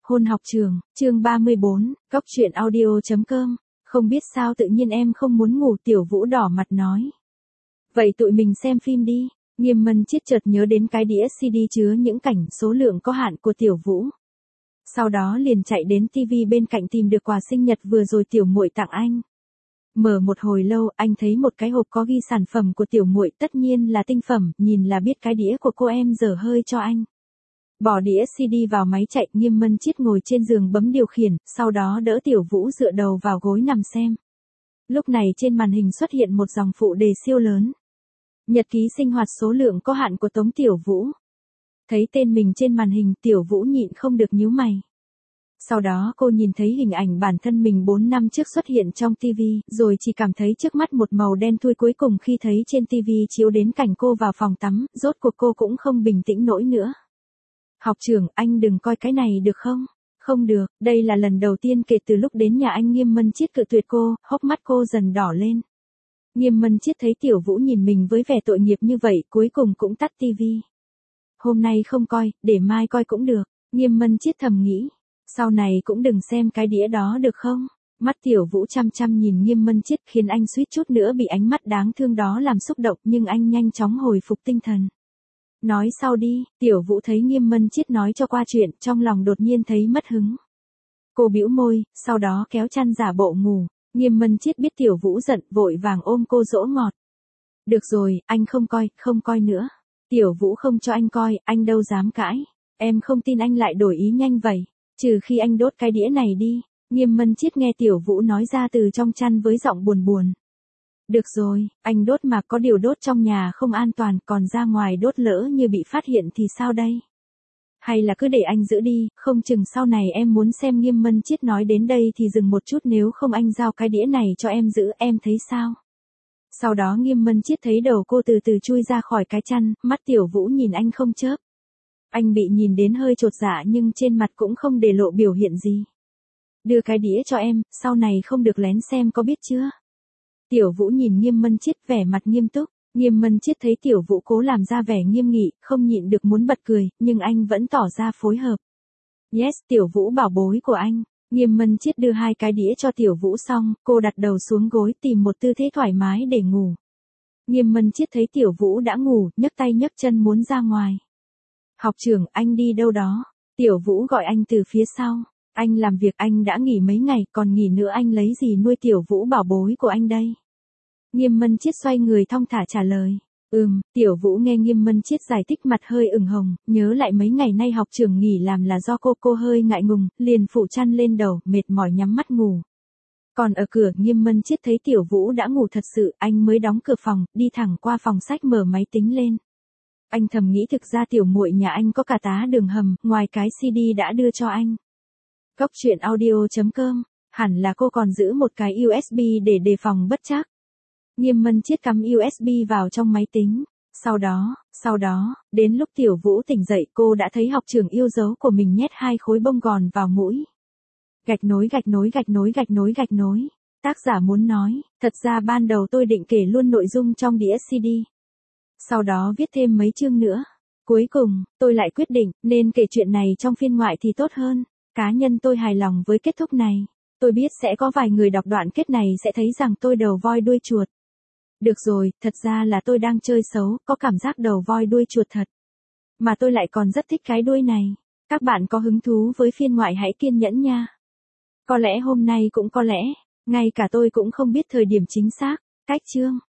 Hôn học trường, chương 34, Cóc truyện audio.com. Không biết sao tự nhiên em không muốn ngủ, Tiểu Vũ đỏ mặt nói. Vậy tụi mình xem phim đi. Nghiêm Mân Chiết chợt nhớ đến cái đĩa CD chứa những cảnh số lượng có hạn của Tiểu Vũ. Sau đó liền chạy đến TV bên cạnh tìm được quà sinh nhật vừa rồi tiểu muội tặng anh. Mở một hồi lâu, anh thấy một cái hộp có ghi sản phẩm của tiểu muội, tất nhiên là tinh phẩm, nhìn là biết cái đĩa của cô em dở hơi cho anh. Bỏ đĩa CD vào máy chạy, Nghiêm Mân Chiết ngồi trên giường bấm điều khiển, sau đó đỡ Tiểu Vũ dựa đầu vào gối nằm xem. Lúc này trên màn hình xuất hiện một dòng phụ đề siêu lớn. Nhật ký sinh hoạt số lượng có hạn của Tống Tiểu Vũ. Thấy tên mình trên màn hình, Tiểu Vũ nhịn không được nhíu mày. Sau đó cô nhìn thấy hình ảnh bản thân mình 4 năm trước xuất hiện trong TV, rồi chỉ cảm thấy trước mắt một màu đen thui. Cuối cùng khi thấy trên TV chiếu đến cảnh cô vào phòng tắm, rốt cuộc cô cũng không bình tĩnh nổi nữa. Học trưởng, anh đừng coi cái này được không? Không được, đây là lần đầu tiên kể từ lúc đến nhà anh. Nghiêm Mân Chiết cự tuyệt cô, hốc mắt cô dần đỏ lên. Nghiêm Mân Chiết thấy Tiểu Vũ nhìn mình với vẻ tội nghiệp như vậy, cuối cùng cũng tắt TV. Hôm nay không coi, để mai coi cũng được, Nghiêm Mân Chiết thầm nghĩ. Sau này cũng đừng xem cái đĩa đó được không? Mắt Tiểu Vũ chăm chăm nhìn Nghiêm Mân Chiết khiến anh suýt chút nữa bị ánh mắt đáng thương đó làm xúc động, nhưng anh nhanh chóng hồi phục tinh thần. Nói sau đi. Tiểu Vũ thấy Nghiêm Mân Chiết nói cho qua chuyện, trong lòng đột nhiên thấy mất hứng. Cô bĩu môi, sau đó kéo chăn giả bộ ngủ. Nghiêm Mân Chiết biết Tiểu Vũ giận, vội vàng ôm cô dỗ ngọt. Được rồi, anh không coi nữa. Tiểu Vũ không cho anh coi, anh đâu dám cãi. Em không tin anh lại đổi ý nhanh vậy. Trừ khi anh đốt cái đĩa này đi. Nghiêm Mân Chiết nghe Tiểu Vũ nói ra từ trong chăn với giọng buồn buồn. Được rồi, anh đốt mà, có điều đốt trong nhà không an toàn, còn ra ngoài đốt lỡ như bị phát hiện thì sao đây? Hay là cứ để anh giữ đi, không chừng sau này em muốn xem. Nghiêm Mân Chiết nói đến đây thì dừng một chút, nếu không anh giao cái đĩa này cho em giữ, em thấy sao? Sau đó Nghiêm Mân Chiết thấy đầu cô từ từ chui ra khỏi cái chăn, mắt Tiểu Vũ nhìn anh không chớp. Anh bị nhìn đến hơi chột dạ nhưng trên mặt cũng không để lộ biểu hiện gì. Đưa cái đĩa cho em, sau này không được lén xem, có biết chưa? Tiểu Vũ nhìn Nghiêm Mân Chiết vẻ mặt nghiêm túc. Nghiêm Mân Chiết thấy Tiểu Vũ cố làm ra vẻ nghiêm nghị, không nhịn được muốn bật cười, nhưng anh vẫn tỏ ra phối hợp. Yes, Tiểu Vũ bảo bối của anh. Nghiêm Mân Chiết đưa hai cái đĩa cho Tiểu Vũ xong, cô đặt đầu xuống gối tìm một tư thế thoải mái để ngủ. Nghiêm Mân Chiết thấy Tiểu Vũ đã ngủ, nhấc tay nhấc chân muốn ra ngoài. Học trưởng, anh đi đâu đó? Tiểu Vũ gọi anh từ phía sau. Anh làm việc, anh đã nghỉ mấy ngày, còn nghỉ nữa anh lấy gì nuôi Tiểu Vũ bảo bối của anh đây? Nghiêm Mân Chiết xoay người thong thả trả lời. Tiểu Vũ nghe Nghiêm Mân Chiết giải thích mặt hơi ửng hồng, nhớ lại mấy ngày nay học trưởng nghỉ làm là do cô hơi ngại ngùng, liền phủ chăn lên đầu, mệt mỏi nhắm mắt ngủ. Còn ở cửa, Nghiêm Mân Chiết thấy Tiểu Vũ đã ngủ thật sự, anh mới đóng cửa phòng, đi thẳng qua phòng sách mở máy tính lên. Anh thầm nghĩ thực ra tiểu muội nhà anh có cả tá đường hầm, ngoài cái CD đã đưa cho anh. Cóc truyện audio.com, hẳn là cô còn giữ một cái USB để đề phòng bất trắc. Nghiêm Mân Chiết cắm USB vào trong máy tính. Sau đó, đến lúc Tiểu Vũ tỉnh dậy, cô đã thấy học trưởng yêu dấu của mình nhét hai khối bông gòn vào mũi. Gạch nối. Tác giả muốn nói, thật ra ban đầu tôi định kể luôn nội dung trong đĩa CD. Sau đó viết thêm mấy chương nữa. Cuối cùng, tôi lại quyết định, nên kể chuyện này trong phiên ngoại thì tốt hơn. Cá nhân tôi hài lòng với kết thúc này. Tôi biết sẽ có vài người đọc đoạn kết này sẽ thấy rằng tôi đầu voi đuôi chuột. Được rồi, thật ra là tôi đang chơi xấu, có cảm giác đầu voi đuôi chuột thật. Mà tôi lại còn rất thích cái đuôi này. Các bạn có hứng thú với phiên ngoại hãy kiên nhẫn nha. Có lẽ hôm nay cũng có lẽ, ngay cả tôi cũng không biết thời điểm chính xác. Cách chương.